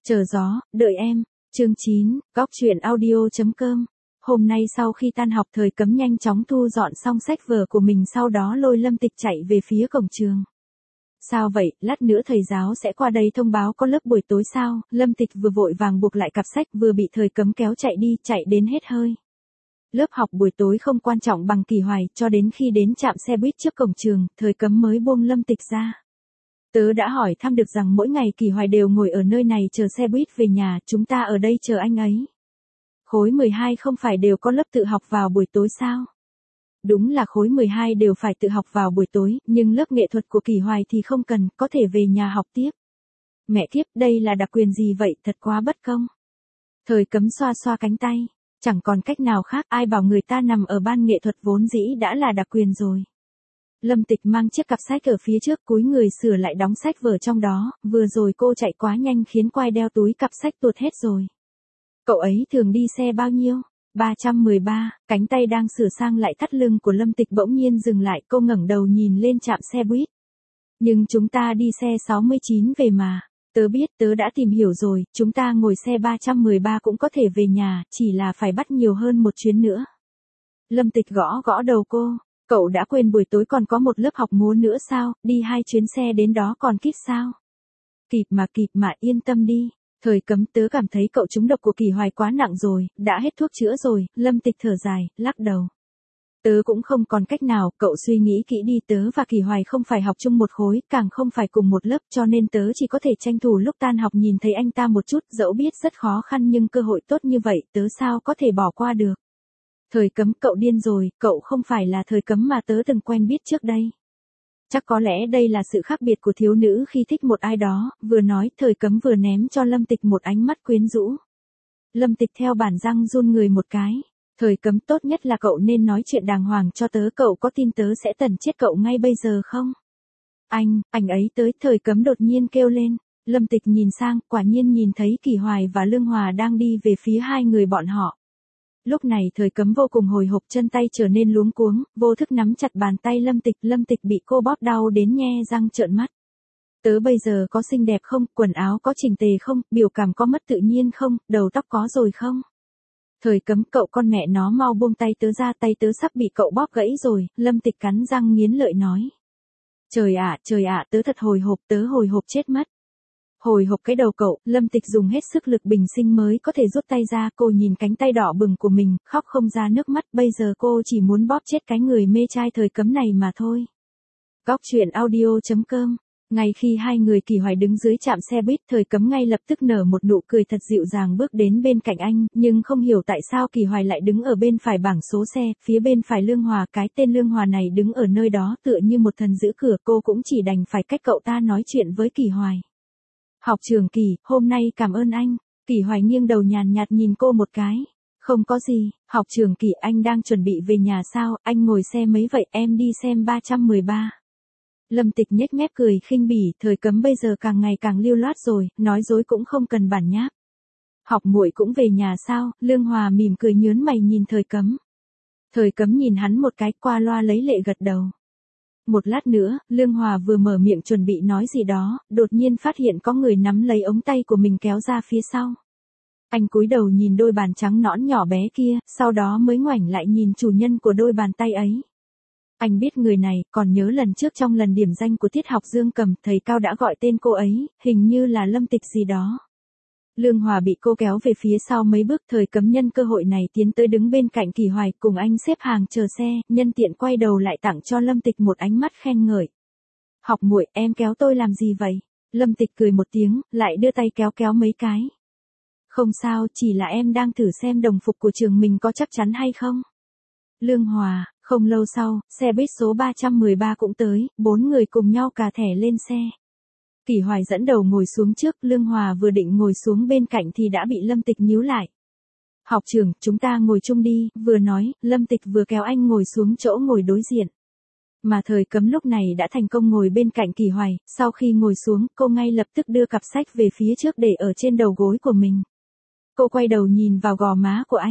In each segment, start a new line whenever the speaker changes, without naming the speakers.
Chờ gió, đợi em. Chương 9, góc truyện audio.com. Hôm nay sau khi tan học Thời Cấm nhanh chóng thu dọn xong sách vở của mình, sau đó lôi Lâm Tịch chạy về phía cổng trường. Sao vậy, lát nữa thầy giáo sẽ qua đây thông báo có lớp buổi tối sao? Lâm Tịch vừa vội vàng buộc lại cặp sách vừa bị Thời Cấm kéo chạy đi, chạy đến hết hơi. Lớp học buổi tối không quan trọng bằng Kỳ Hoài, cho đến khi đến trạm xe buýt trước cổng trường, Thời Cấm mới buông Lâm Tịch ra. Tớ đã hỏi thăm được rằng mỗi ngày Kỳ Hoài đều ngồi ở nơi này chờ xe buýt về nhà, chúng ta ở đây chờ anh ấy. Khối 12 không phải đều có lớp tự học vào buổi tối sao? Đúng là khối 12 đều phải tự học vào buổi tối, nhưng lớp nghệ thuật của Kỳ Hoài thì không cần, có thể về nhà học tiếp. Mẹ kiếp, đây là đặc quyền gì vậy, thật quá bất công. Thời Cấm xoa xoa cánh tay, chẳng còn cách nào khác, ai bảo người ta nằm ở ban nghệ thuật vốn dĩ đã là đặc quyền rồi. Lâm Tịch mang chiếc cặp sách ở phía trước, cúi người sửa lại đóng sách vở trong đó, vừa rồi cô chạy quá nhanh khiến quai đeo túi cặp sách tuột hết rồi. Cậu ấy thường đi xe bao nhiêu? 313, cánh tay đang sửa sang lại thắt lưng của Lâm Tịch bỗng nhiên dừng lại, cô ngẩng đầu nhìn lên trạm xe buýt. Nhưng chúng ta đi xe 69 về mà. Tớ biết, tớ đã tìm hiểu rồi, chúng ta ngồi xe 313 cũng có thể về nhà, chỉ là phải bắt nhiều hơn một chuyến nữa. Lâm Tịch gõ gõ đầu cô. Cậu đã quên buổi tối còn có một lớp học múa nữa sao, đi 2 chuyến xe đến đó còn kịp sao? Kịp mà, yên tâm đi. Thời Cấm, tớ cảm thấy cậu trúng độc của Kỳ Hoài quá nặng rồi, đã hết thuốc chữa rồi. Lâm Tịch thở dài, lắc đầu. Tớ cũng không còn cách nào, cậu suy nghĩ kỹ đi, tớ và Kỳ Hoài không phải học chung một khối, càng không phải cùng một lớp, cho nên tớ chỉ có thể tranh thủ lúc tan học nhìn thấy anh ta một chút, dẫu biết rất khó khăn nhưng cơ hội tốt như vậy, tớ sao có thể bỏ qua được. Thời Cấm, cậu điên rồi, cậu không phải là Thời Cấm mà tớ từng quen biết trước đây. Chắc có lẽ đây là sự khác biệt của thiếu nữ khi thích một ai đó, vừa nói Thời Cấm vừa ném cho Lâm Tịch một ánh mắt quyến rũ. Lâm Tịch theo bản năng run người một cái. Thời Cấm, tốt nhất là cậu nên nói chuyện đàng hoàng cho tớ, cậu có tin tớ sẽ tẩn chết cậu ngay bây giờ không? Anh ấy tới, Thời Cấm đột nhiên kêu lên. Lâm Tịch nhìn sang, quả nhiên nhìn thấy Kỳ Hoài và Lương Hòa đang đi về phía hai người bọn họ. Lúc này Thời Cấm vô cùng hồi hộp, chân tay trở nên luống cuống, vô thức nắm chặt bàn tay Lâm Tịch bị cô bóp đau đến nhe răng trợn mắt. Tớ bây giờ có xinh đẹp không, quần áo có chỉnh tề không, biểu cảm có mất tự nhiên không, đầu tóc có rồi không? Thời Cấm, cậu con mẹ nó mau buông tay tớ ra, tay tớ sắp bị cậu bóp gãy rồi. Lâm Tịch cắn răng nghiến lợi nói. Trời ạ, tớ thật hồi hộp, tớ hồi hộp chết mất. Hồi hộp cái đầu cậu, Lâm Tịch dùng hết sức lực bình sinh mới có thể rút tay ra, cô nhìn cánh tay đỏ bừng của mình, khóc không ra nước mắt, bây giờ cô chỉ muốn bóp chết cái người mê trai Thời Cấm này mà thôi. Góc truyện audio.com. Ngay khi hai người Kỳ Hoài đứng dưới trạm xe buýt, Thời Cấm ngay lập tức nở một nụ cười thật dịu dàng bước đến bên cạnh anh, nhưng không hiểu tại sao Kỳ Hoài lại đứng ở bên phải bảng số xe, phía bên phải Lương Hòa, cái tên Lương Hòa này đứng ở nơi đó tựa như một thần giữ cửa, cô cũng chỉ đành phải cách cậu ta nói chuyện với Kỳ Hoài. Học trưởng Kỳ, hôm nay cảm ơn anh. Kỳ Hoài nghiêng đầu nhàn nhạt nhìn cô một cái. Không có gì, học trưởng Kỳ, anh đang chuẩn bị về nhà sao, anh ngồi xe mấy vậy, em đi xem 313. Lâm Tịch nhếch mép cười khinh bỉ, Thời Cấm bây giờ càng ngày càng lưu loát rồi, nói dối cũng không cần bản nháp. Học muội cũng về nhà sao, Lương Hòa mỉm cười nhớn mày nhìn Thời Cấm. Thời Cấm nhìn hắn một cái, qua loa lấy lệ gật đầu. Một lát nữa, Lương Hòa vừa mở miệng chuẩn bị nói gì đó, đột nhiên phát hiện có người nắm lấy ống tay của mình kéo ra phía sau. Anh cúi đầu nhìn đôi bàn trắng nõn nhỏ bé kia, sau đó mới ngoảnh lại nhìn chủ nhân của đôi bàn tay ấy. Anh biết người này, còn nhớ lần trước trong lần điểm danh của tiết học Dương Cầm, thầy Cao đã gọi tên cô ấy, hình như là Lâm Tịch gì đó. Lương Hòa bị cô kéo về phía sau mấy bước, Thời Cấm nhân cơ hội này tiến tới đứng bên cạnh Kỳ Hoài, cùng anh xếp hàng chờ xe, nhân tiện quay đầu lại tặng cho Lâm Tịch một ánh mắt khen ngợi. Học muội, em kéo tôi làm gì vậy? Lâm Tịch cười một tiếng, lại đưa tay kéo mấy cái. Không sao, chỉ là em đang thử xem đồng phục của trường mình có chắc chắn hay không. Lương Hòa, không lâu sau, xe buýt số 313 cũng tới, 4 người cùng nhau cà thẻ lên xe. Kỳ Hoài dẫn đầu ngồi xuống trước, Lương Hòa vừa định ngồi xuống bên cạnh thì đã bị Lâm Tịch níu lại. Học trưởng, chúng ta ngồi chung đi, vừa nói, Lâm Tịch vừa kéo anh ngồi xuống chỗ ngồi đối diện. Mà Thời Cấm lúc này đã thành công ngồi bên cạnh Kỳ Hoài, sau khi ngồi xuống, cô ngay lập tức đưa cặp sách về phía trước để ở trên đầu gối của mình. Cô quay đầu nhìn vào gò má của anh.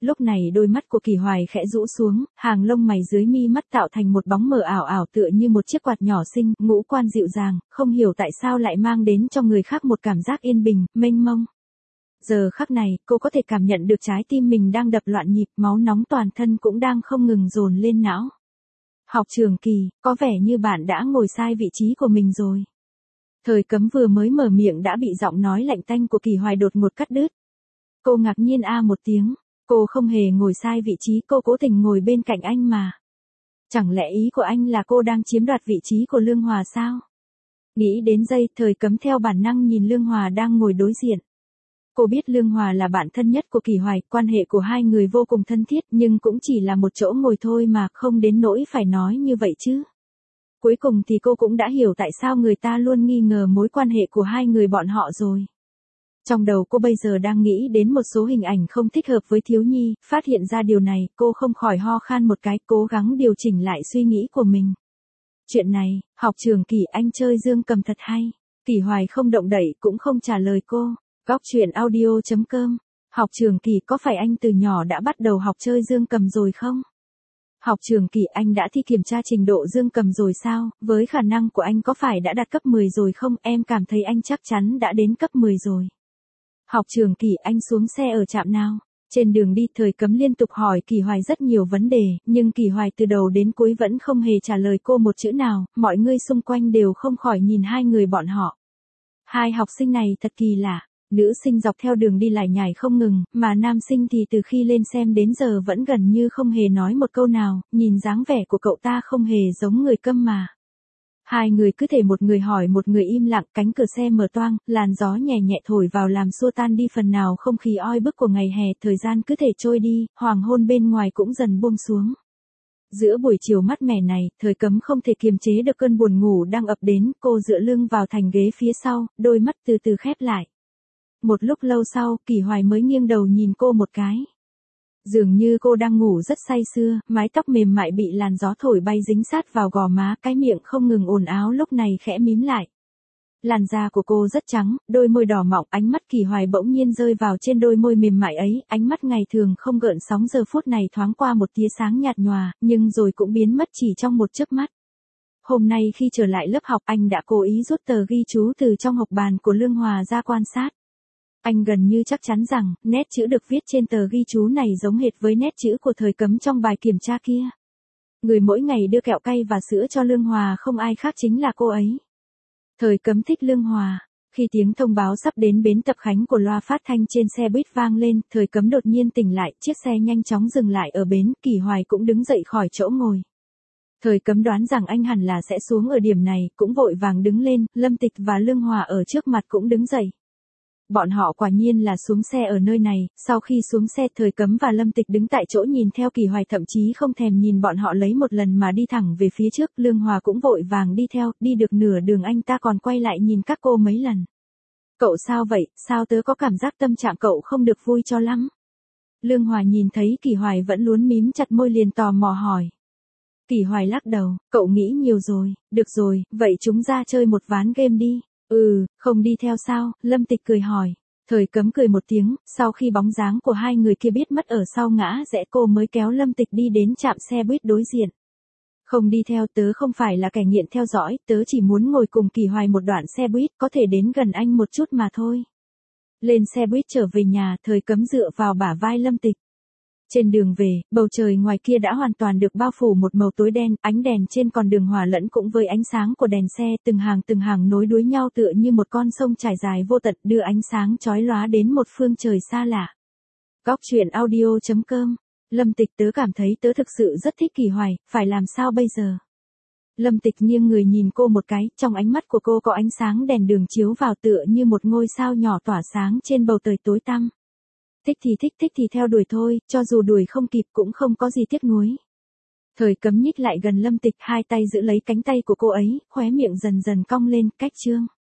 Lúc này đôi mắt của Kỳ Hoài khẽ rũ xuống, hàng lông mày dưới mi mắt tạo thành một bóng mờ ảo ảo tựa như một chiếc quạt nhỏ xinh, ngũ quan dịu dàng, không hiểu tại sao lại mang đến cho người khác một cảm giác yên bình, mênh mông. Giờ khắc này, cô có thể cảm nhận được trái tim mình đang đập loạn nhịp, máu nóng toàn thân cũng đang không ngừng dồn lên não. Học trưởng Kỳ, có vẻ như bạn đã ngồi sai vị trí của mình rồi. Thời Cấm vừa mới mở miệng đã bị giọng nói lạnh tanh của Kỳ Hoài đột ngột cắt đứt. Cô ngạc nhiên một tiếng, cô không hề ngồi sai vị trí, cô cố tình ngồi bên cạnh anh mà. Chẳng lẽ ý của anh là cô đang chiếm đoạt vị trí của Lương Hòa sao? Nghĩ đến giây, Thời Cấm theo bản năng nhìn Lương Hòa đang ngồi đối diện. Cô biết Lương Hòa là bạn thân nhất của Kỳ Hoài, quan hệ của hai người vô cùng thân thiết, nhưng cũng chỉ là một chỗ ngồi thôi mà, không đến nỗi phải nói như vậy chứ. Cuối cùng thì cô cũng đã hiểu tại sao người ta luôn nghi ngờ mối quan hệ của hai người bọn họ rồi. Trong đầu cô bây giờ đang nghĩ đến một số hình ảnh không thích hợp với Thiếu Nhi, phát hiện ra điều này, cô không khỏi ho khan một cái, cố gắng điều chỉnh lại suy nghĩ của mình. Chuyện này, học trưởng Kỳ, anh chơi dương cầm thật hay. Kỳ Hoài không động đậy cũng không trả lời cô. Góc truyện audio.com. Học trưởng Kỳ, có phải anh từ nhỏ đã bắt đầu học chơi dương cầm rồi không? Học trưởng Kỳ, anh đã thi kiểm tra trình độ dương cầm rồi sao? Với khả năng của anh có phải đã đạt cấp 10 rồi không? Em cảm thấy anh chắc chắn đã đến cấp 10 rồi. Học trưởng Kỳ, anh xuống xe ở trạm nào? Trên đường đi, Thời Cấm liên tục hỏi Kỳ Hoài rất nhiều vấn đề, nhưng Kỳ Hoài từ đầu đến cuối vẫn không hề trả lời cô một chữ nào, mọi người xung quanh đều không khỏi nhìn hai người bọn họ. Hai học sinh này thật kỳ lạ. Nữ sinh dọc theo đường đi lại nhảy không ngừng, mà nam sinh thì từ khi lên xem đến giờ vẫn gần như không hề nói một câu nào, nhìn dáng vẻ của cậu ta không hề giống người câm mà. Hai người cứ thể một người hỏi một người im lặng, cánh cửa xe mở toang, làn gió nhẹ nhẹ thổi vào làm xua tan đi phần nào không khí oi bức của ngày hè, thời gian cứ thể trôi đi, hoàng hôn bên ngoài cũng dần buông xuống. Giữa buổi chiều mát mẻ này, Thời Cấm không thể kiềm chế được cơn buồn ngủ đang ập đến, cô dựa lưng vào thành ghế phía sau, đôi mắt từ từ khép lại. Một lúc lâu sau, Kỳ Hoài mới nghiêng đầu nhìn cô một cái. Dường như cô đang ngủ rất say sưa, mái tóc mềm mại bị làn gió thổi bay dính sát vào gò má, cái miệng không ngừng ồn áo lúc này khẽ mím lại. Làn da của cô rất trắng, đôi môi đỏ mọng, ánh mắt Kỳ Hoài bỗng nhiên rơi vào trên đôi môi mềm mại ấy, ánh mắt ngày thường không gợn sóng giờ phút này thoáng qua một tia sáng nhạt nhòa, nhưng rồi cũng biến mất chỉ trong một chớp mắt. Hôm nay khi trở lại lớp học, anh đã cố ý rút tờ ghi chú từ trong học bàn của Lương Hòa ra quan sát. Anh gần như chắc chắn rằng, nét chữ được viết trên tờ ghi chú này giống hệt với nét chữ của Thời Cấm trong bài kiểm tra kia. Người mỗi ngày đưa kẹo cay và sữa cho Lương Hòa không ai khác chính là cô ấy. Thời Cấm thích Lương Hòa. Khi tiếng thông báo sắp đến bến Tập Khánh của loa phát thanh trên xe buýt vang lên, Thời Cấm đột nhiên tỉnh lại, chiếc xe nhanh chóng dừng lại ở bến, Kỳ Hoài cũng đứng dậy khỏi chỗ ngồi. Thời Cấm đoán rằng anh hẳn là sẽ xuống ở điểm này, cũng vội vàng đứng lên, Lâm Tịch và Lương Hòa ở trước mặt cũng đứng dậy. Bọn họ quả nhiên là xuống xe ở nơi này, sau khi xuống xe Thời Cấm và Lâm Tịch đứng tại chỗ nhìn theo Kỳ Hoài, thậm chí không thèm nhìn bọn họ lấy một lần mà đi thẳng về phía trước, Lương Hòa cũng vội vàng đi theo, đi được nửa đường anh ta còn quay lại nhìn các cô mấy lần. Cậu sao vậy, sao tớ có cảm giác tâm trạng cậu không được vui cho lắm? Lương Hòa nhìn thấy Kỳ Hoài vẫn luôn mím chặt môi liền tò mò hỏi. Kỳ Hoài lắc đầu, cậu nghĩ nhiều rồi, được rồi, vậy chúng ra chơi một ván game đi. Không đi theo sao? Lâm Tịch cười hỏi. Thời Cấm cười một tiếng, sau khi bóng dáng của hai người kia biết mất ở sau ngã rẽ cô mới kéo Lâm Tịch đi đến trạm xe buýt đối diện. Không đi theo, tớ không phải là kẻ nghiện theo dõi, tớ chỉ muốn ngồi cùng Kỳ Hoài một đoạn xe buýt, có thể đến gần anh một chút mà thôi. Lên xe buýt trở về nhà, Thời Cấm dựa vào bả vai Lâm Tịch. Trên đường về, bầu trời ngoài kia đã hoàn toàn được bao phủ một màu tối đen, ánh đèn trên con đường hòa lẫn cũng với ánh sáng của đèn xe, từng hàng nối đuôi nhau tựa như một con sông trải dài vô tận, đưa ánh sáng chói lóa đến một phương trời xa lạ. Góc truyện audio.com. Lâm Tịch, tớ cảm thấy tớ thực sự rất thích Kỳ Hoài, phải làm sao bây giờ? Lâm Tịch nghiêng người nhìn cô một cái, trong ánh mắt của cô có ánh sáng đèn đường chiếu vào tựa như một ngôi sao nhỏ tỏa sáng trên bầu trời tối tăm. Thích thì theo đuổi thôi, cho dù đuổi không kịp cũng không có gì tiếc nuối. Thời Cấm nhích lại gần Lâm Tịch, hai tay giữ lấy cánh tay của cô ấy, khóe miệng dần dần cong lên, cách chương.